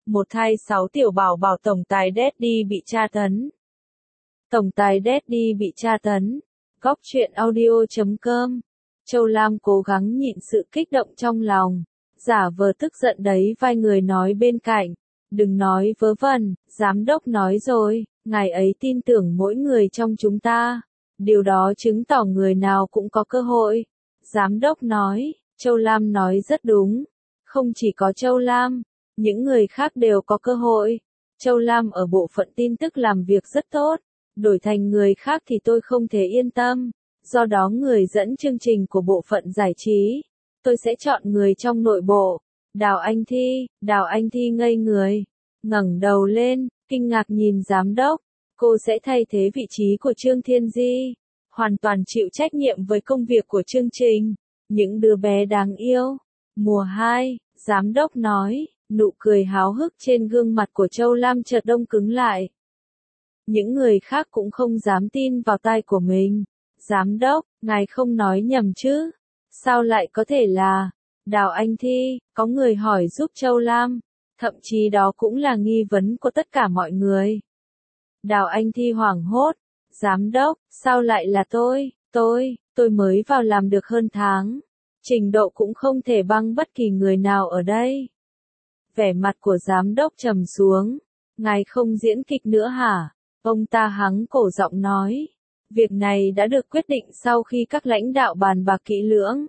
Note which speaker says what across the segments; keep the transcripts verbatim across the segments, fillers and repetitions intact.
Speaker 1: Một thai sáu tiểu bảo bảo tổng tài Daddy bị tra tấn. Tổng tài Daddy bị tra tấn. Góc truyện audio chấm com. Châu Lam cố gắng nhịn sự kích động trong lòng, giả vờ tức giận đấy vai người nói bên cạnh. Đừng nói vớ vẩn, giám đốc nói rồi, ngài ấy tin tưởng mỗi người trong chúng ta. Điều đó chứng tỏ người nào cũng có cơ hội. Giám đốc nói, Châu Lam nói rất đúng. Không chỉ có Châu Lam, những người khác đều có cơ hội. Châu Lam ở bộ phận tin tức làm việc rất tốt, đổi thành người khác thì tôi không thể yên tâm. Do đó người dẫn chương trình của bộ phận giải trí, tôi sẽ chọn người trong nội bộ. Đào Anh Thi, Đào Anh Thi ngây người, ngẩng đầu lên, kinh ngạc nhìn giám đốc. Cô sẽ thay thế vị trí của Trương Thiên Di, hoàn toàn chịu trách nhiệm với công việc của chương trình. Những đứa bé đáng yêu. Mùa hai, giám đốc nói, nụ cười háo hức trên gương mặt của Châu Lam chợt đông cứng lại. Những người khác cũng không dám tin vào tai của mình. Giám đốc, ngài không nói nhầm chứ? Sao lại có thể là Đào Anh Thi? Có người hỏi giúp Châu Lam. Thậm chí đó cũng là nghi vấn của tất cả mọi người. Đào Anh Thi hoảng hốt. Giám đốc, sao lại là tôi? Tôi, tôi mới vào làm được hơn tháng. Trình độ cũng không thể bằng bất kỳ người nào ở đây. Vẻ mặt của giám đốc trầm xuống. Ngài không diễn kịch nữa hả? Ông ta hắng cổ giọng nói. Việc này đã được quyết định sau khi các lãnh đạo bàn bạc kỹ lưỡng.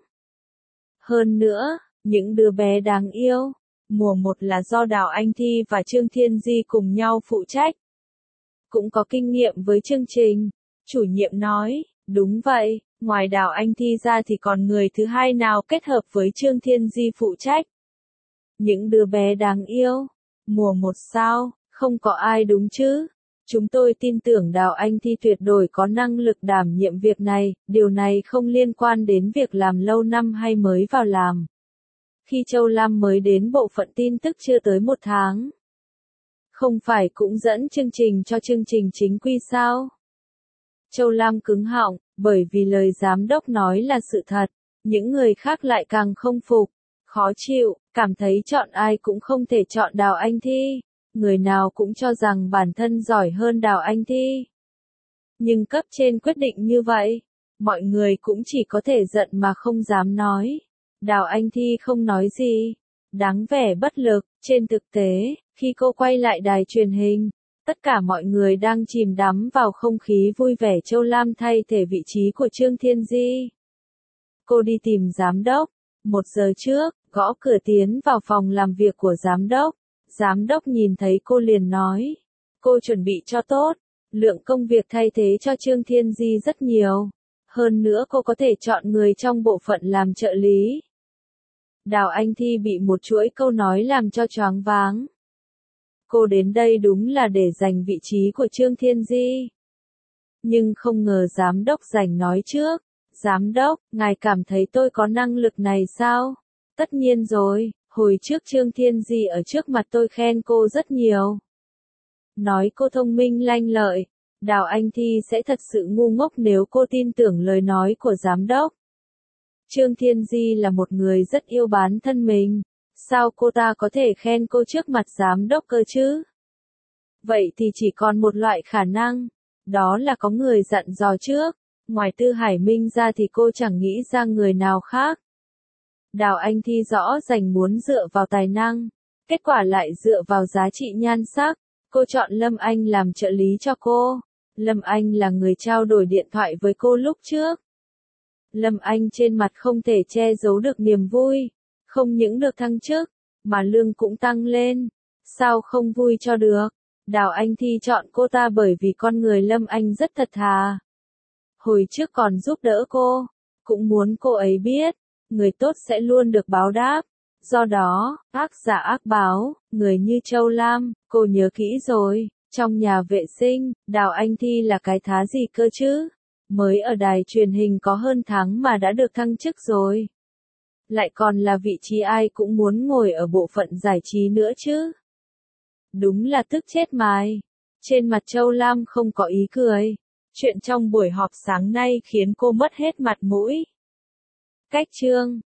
Speaker 1: Hơn nữa, những đứa bé đáng yêu. Mùa một là do Đào Anh Thi và Trương Thiên Di cùng nhau phụ trách. Cũng có kinh nghiệm với chương trình. Chủ nhiệm nói, đúng vậy, ngoài Đào Anh Thi ra thì còn người thứ hai nào kết hợp với Trương Thiên Di phụ trách. Những đứa bé đáng yêu. Mùa một sao, không có ai đúng chứ? Chúng tôi tin tưởng Đào Anh Thi tuyệt đối có năng lực đảm nhiệm việc này, điều này không liên quan đến việc làm lâu năm hay mới vào làm. Khi Châu Lam mới đến bộ phận tin tức chưa tới một tháng. Không phải cũng dẫn chương trình cho chương trình chính quy sao? Châu Lam cứng họng, bởi vì lời giám đốc nói là sự thật. Những người khác lại càng không phục, khó chịu, cảm thấy chọn ai cũng không thể chọn Đào Anh Thi. Người nào cũng cho rằng bản thân giỏi hơn Đào Anh Thi. Nhưng cấp trên quyết định như vậy, mọi người cũng chỉ có thể giận mà không dám nói. Đào Anh Thi không nói gì, đáng vẻ bất lực. Trên thực tế, khi cô quay lại đài truyền hình, tất cả mọi người đang chìm đắm vào không khí vui vẻ. Châu Lam thay thế vị trí của Trương Thiên Di. Cô đi tìm giám đốc. Một giờ trước, gõ cửa tiến vào phòng làm việc của giám đốc. Giám đốc nhìn thấy cô liền nói. Cô chuẩn bị cho tốt. Lượng công việc thay thế cho Trương Thiên Di rất nhiều. Hơn nữa cô có thể chọn người trong bộ phận làm trợ lý. Đào Anh Thi bị một chuỗi câu nói làm cho choáng váng. Cô đến đây đúng là để giành vị trí của Trương Thiên Di. Nhưng không ngờ giám đốc giành nói trước. Giám đốc, ngài cảm thấy tôi có năng lực này sao? Tất nhiên rồi, hồi trước Trương Thiên Di ở trước mặt tôi khen cô rất nhiều. Nói cô thông minh lanh lợi. Đào Anh Thi sẽ thật sự ngu ngốc nếu cô tin tưởng lời nói của giám đốc. Trương Thiên Di là một người rất yêu bán thân mình. Sao cô ta có thể khen cô trước mặt giám đốc cơ chứ? Vậy thì chỉ còn một loại khả năng. Đó là có người dặn dò trước. Ngoài Tư Hải Minh ra thì cô chẳng nghĩ ra người nào khác. Đào Anh Thi rõ ràng muốn dựa vào tài năng. Kết quả lại dựa vào giá trị nhan sắc. Cô chọn Lâm Anh làm trợ lý cho cô. Lâm Anh là người trao đổi điện thoại với cô lúc trước. Lâm Anh trên mặt không thể che giấu được niềm vui. Không những được thăng chức, mà lương cũng tăng lên. Sao không vui cho được? Đào Anh Thi chọn cô ta bởi vì con người Lâm Anh rất thật thà. Hồi trước còn giúp đỡ cô. Cũng muốn cô ấy biết, người tốt sẽ luôn được báo đáp. Do đó, ác giả ác báo, người như Châu Lam, cô nhớ kỹ rồi. Trong nhà vệ sinh, Đào Anh Thi là cái thá gì cơ chứ? Mới ở đài truyền hình có hơn tháng mà đã được thăng chức rồi. Lại còn là vị trí ai cũng muốn ngồi ở bộ phận giải trí nữa chứ. Đúng là tức chết mài. Trên mặt Châu Lam không có ý cười. Chuyện trong buổi họp sáng nay khiến cô mất hết mặt mũi. Cách chương